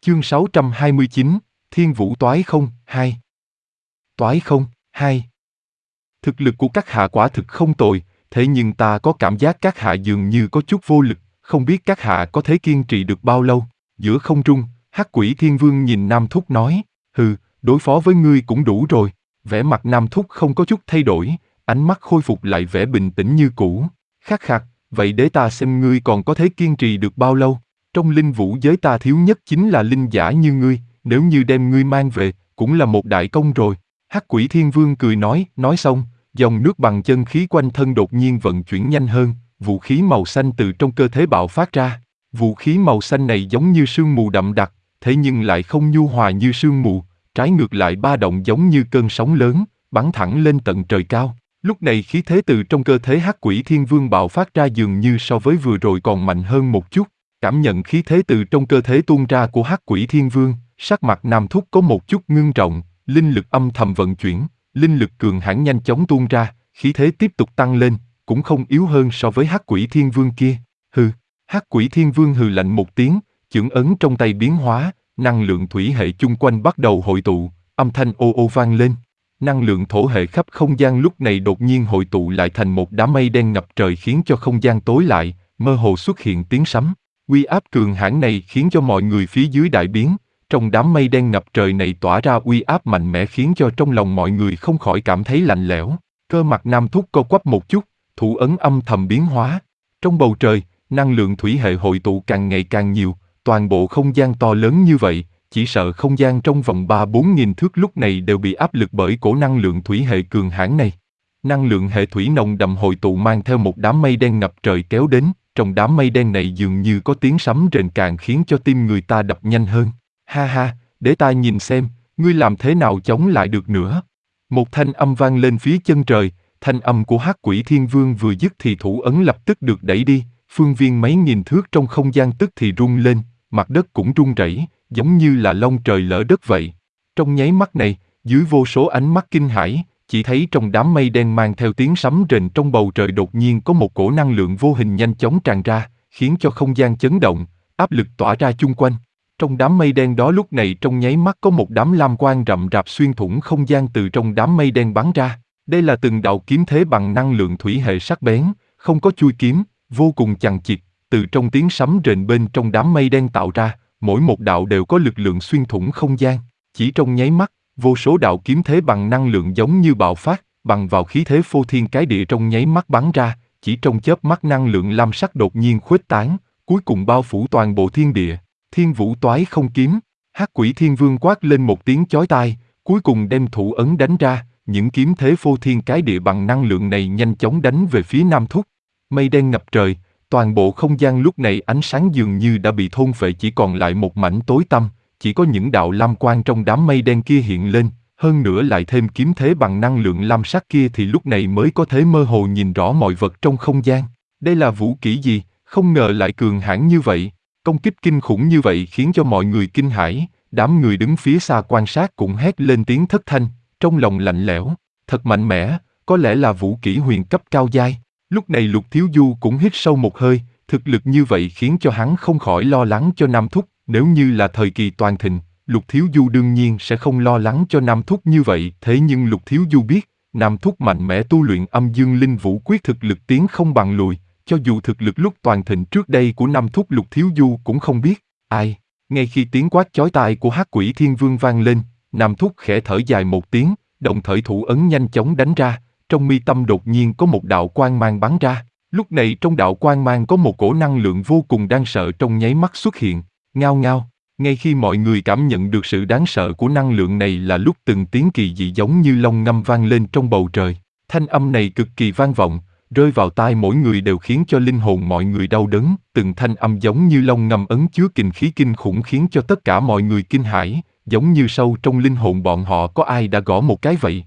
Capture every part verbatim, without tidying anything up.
Chương sáu trăm hai mươi chín, Thiên Vũ Toái Không, hai. Toái Không, hai. Thực lực của các hạ quả thực không tồi, thế nhưng ta có cảm giác các hạ dường như có chút vô lực, không biết các hạ có thể kiên trì được bao lâu. Giữa không trung, Hắc Quỷ Thiên Vương nhìn Nam Thúc nói, hừ, đối phó với ngươi cũng đủ rồi. Vẻ mặt Nam Thúc không có chút thay đổi, ánh mắt khôi phục lại vẻ bình tĩnh như cũ. Khắc khắc, vậy để ta xem ngươi còn có thể kiên trì được bao lâu. Trong linh vũ giới ta thiếu nhất chính là linh giả như ngươi, nếu như đem ngươi mang về, cũng là một đại công rồi. Hắc Quỷ Thiên Vương cười nói, nói xong, dòng nước bằng chân khí quanh thân đột nhiên vận chuyển nhanh hơn, vũ khí màu xanh từ trong cơ thể bạo phát ra. Vũ khí màu xanh này giống như sương mù đậm đặc, thế nhưng lại không nhu hòa như sương mù, trái ngược lại ba động giống như cơn sóng lớn, bắn thẳng lên tận trời cao. Lúc này khí thế từ trong cơ thể Hắc Quỷ Thiên Vương bạo phát ra dường như so với vừa rồi còn mạnh hơn một chút. Cảm nhận khí thế từ trong cơ thể tuôn ra của Hắc Quỷ Thiên Vương, sắc mặt Nam Thúc có một chút ngưng trọng, linh lực âm thầm vận chuyển, linh lực cường hãn nhanh chóng tuôn ra, khí thế tiếp tục tăng lên, cũng không yếu hơn so với Hắc Quỷ Thiên Vương kia. Hừ, Hắc Quỷ Thiên Vương hừ lạnh một tiếng, chưởng ấn trong tay biến hóa, năng lượng thủy hệ chung quanh bắt đầu hội tụ, âm thanh ô ô vang lên. Năng lượng thổ hệ khắp không gian lúc này đột nhiên hội tụ lại thành một đám mây đen ngập trời khiến cho không gian tối lại, mơ hồ xuất hiện tiếng sấm. Uy áp cường hãn này khiến cho mọi người phía dưới đại biến, trong đám mây đen ngập trời này tỏa ra uy áp mạnh mẽ khiến cho trong lòng mọi người không khỏi cảm thấy lạnh lẽo. Cơ mặt Nam Thúc co quắp một chút, thủ ấn âm thầm biến hóa. Trong bầu trời, năng lượng thủy hệ hội tụ càng ngày càng nhiều, toàn bộ không gian to lớn như vậy, chỉ sợ không gian trong vòng ba bốn nghìn thước lúc này đều bị áp lực bởi cổ năng lượng thủy hệ cường hãn này. Năng lượng hệ thủy nồng đậm hội tụ mang theo một đám mây đen ngập trời kéo đến, trong đám mây đen này dường như có tiếng sấm rền càng khiến cho tim người ta đập nhanh hơn. Ha ha, để ta nhìn xem, ngươi làm thế nào chống lại được nữa. Một thanh âm vang lên phía chân trời, thanh âm của Hắc Quỷ Thiên Vương vừa dứt thì thủ ấn lập tức được đẩy đi, phương viên mấy nghìn thước trong không gian tức thì rung lên, mặt đất cũng rung rẩy, giống như là long trời lở đất vậy. Trong nháy mắt này, dưới vô số ánh mắt kinh hãi, chỉ thấy trong đám mây đen mang theo tiếng sấm rền trong bầu trời đột nhiên có một cổ năng lượng vô hình nhanh chóng tràn ra, khiến cho không gian chấn động, áp lực tỏa ra chung quanh. Trong đám mây đen đó lúc này trong nháy mắt có một đám lam quang rậm rạp xuyên thủng không gian từ trong đám mây đen bắn ra. Đây là từng đạo kiếm thế bằng năng lượng thủy hệ sắc bén, không có chui kiếm, vô cùng chằng chịt, từ trong tiếng sấm rền bên trong đám mây đen tạo ra, mỗi một đạo đều có lực lượng xuyên thủng không gian. Chỉ trong nháy mắt, vô số đạo kiếm thế bằng năng lượng giống như bạo phát, bằng vào khí thế phô thiên cái địa trong nháy mắt bắn ra, chỉ trong chớp mắt năng lượng lam sắc đột nhiên khuếch tán, cuối cùng bao phủ toàn bộ thiên địa. Thiên Vũ Toái Không kiếm, Hắc Quỷ Thiên Vương quát lên một tiếng chói tai, cuối cùng đem thủ ấn đánh ra, những kiếm thế phô thiên cái địa bằng năng lượng này nhanh chóng đánh về phía Nam Thúc. Mây đen ngập trời, toàn bộ không gian lúc này ánh sáng dường như đã bị thôn phệ, chỉ còn lại một mảnh tối tăm, chỉ có những đạo lam quang trong đám mây đen kia hiện lên, hơn nữa lại thêm kiếm thế bằng năng lượng lam sắc kia thì lúc này mới có thể mơ hồ nhìn rõ mọi vật trong không gian. Đây là vũ kỹ gì, không ngờ lại cường hãn như vậy, công kích kinh khủng như vậy khiến cho mọi người kinh hãi, đám người đứng phía xa quan sát cũng hét lên tiếng thất thanh, trong lòng lạnh lẽo, thật mạnh mẽ, có lẽ là vũ kỹ huyền cấp cao giai. Lúc này Lục Thiếu Du cũng hít sâu một hơi, thực lực như vậy khiến cho hắn không khỏi lo lắng cho Nam Thúc, nếu như là thời kỳ toàn thịnh, Lục Thiếu Du đương nhiên sẽ không lo lắng cho Nam Thúc như vậy, thế nhưng Lục Thiếu Du biết, Nam Thúc mạnh mẽ tu luyện âm dương linh vũ quyết thực lực tiến không bằng lùi, cho dù thực lực lúc toàn thịnh trước đây của Nam Thúc Lục Thiếu Du cũng không biết. Ai? Ngay khi tiếng quát chói tai của Hắc Quỷ Thiên Vương vang lên, Nam Thúc khẽ thở dài một tiếng, đồng thời thủ ấn nhanh chóng đánh ra, trong mi tâm đột nhiên có một đạo quang mang bắn ra. Lúc này trong đạo quang mang có một cổ năng lượng vô cùng đáng sợ trong nháy mắt xuất hiện, ngao ngao. Ngay khi mọi người cảm nhận được sự đáng sợ của năng lượng này là lúc từng tiếng kỳ dị giống như long ngâm vang lên trong bầu trời. Thanh âm này cực kỳ vang vọng, rơi vào tai mỗi người đều khiến cho linh hồn mọi người đau đớn, từng thanh âm giống như long ngâm ấn chứa kình khí kinh khủng khiến cho tất cả mọi người kinh hãi, giống như sâu trong linh hồn bọn họ có ai đã gõ một cái vậy.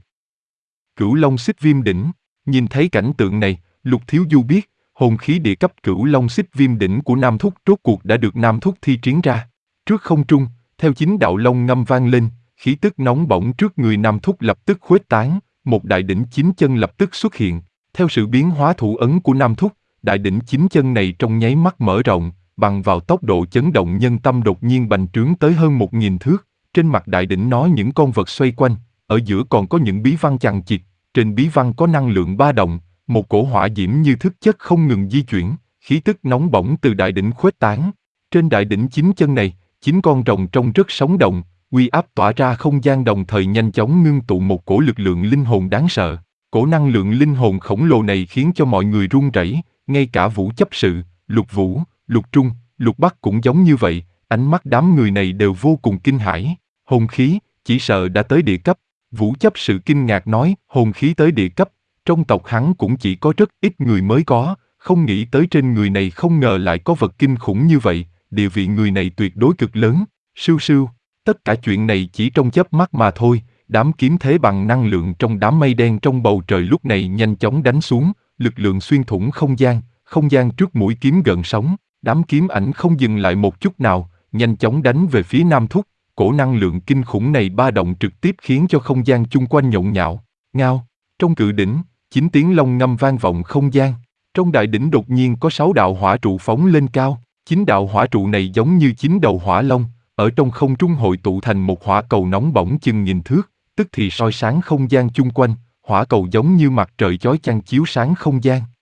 Cửu Long Xích Viêm Đỉnh, nhìn thấy cảnh tượng này, Lục Thiếu Du biết, hồn khí địa cấp Cửu Long Xích Viêm Đỉnh của Nam Thúc rốt cuộc đã được Nam Thúc thi triển ra. Trước không trung, theo chính đạo long ngâm vang lên, khí tức nóng bỏng trước người Nam Thúc lập tức khuếch tán, một đại đỉnh chín chân lập tức xuất hiện. Theo sự biến hóa thủ ấn của Nam Thúc, đại đỉnh chín chân này trong nháy mắt mở rộng, bằng vào tốc độ chấn động nhân tâm đột nhiên bành trướng tới hơn một nghìn thước. Trên mặt đại đỉnh nó những con vật xoay quanh, ở giữa còn có những bí văn chằng chịt, trên bí văn có năng lượng ba động, một cổ hỏa diễm như thức chất không ngừng di chuyển, khí tức nóng bỏng từ đại đỉnh khuếch tán. Trên đại đỉnh chín chân này, chín con rồng trông rất sống động, uy áp tỏa ra không gian đồng thời nhanh chóng ngưng tụ một cổ lực lượng linh hồn đáng sợ. Cổ năng lượng linh hồn khổng lồ này khiến cho mọi người run rẩy, ngay cả Vũ chấp sự, Lục Vũ, Lục Trung, Lục Bắc cũng giống như vậy, ánh mắt đám người này đều vô cùng kinh hãi. Hồn khí, chỉ sợ đã tới địa cấp. Vũ chấp sự kinh ngạc nói, hồn khí tới địa cấp, trong tộc hắn cũng chỉ có rất ít người mới có, không nghĩ tới trên người này không ngờ lại có vật kinh khủng như vậy, địa vị người này tuyệt đối cực lớn. Sưu sưu, tất cả chuyện này chỉ trong chớp mắt mà thôi, đám kiếm thế bằng năng lượng trong đám mây đen trong bầu trời lúc này nhanh chóng đánh xuống, lực lượng xuyên thủng không gian, không gian trước mũi kiếm gợn sóng, đám kiếm ảnh không dừng lại một chút nào, nhanh chóng đánh về phía Nam Thúc. Cổ năng lượng kinh khủng này ba động trực tiếp khiến cho không gian chung quanh nhộn nhạo. Ngao, trong cự đỉnh, chín tiếng long ngâm vang vọng không gian. Trong đại đỉnh đột nhiên có sáu đạo hỏa trụ phóng lên cao. Chín đạo hỏa trụ này giống như chín đầu hỏa long, ở trong không trung hội tụ thành một hỏa cầu nóng bỏng chừng nghìn thước, tức thì soi sáng không gian chung quanh. Hỏa cầu giống như mặt trời chói chang chiếu sáng không gian.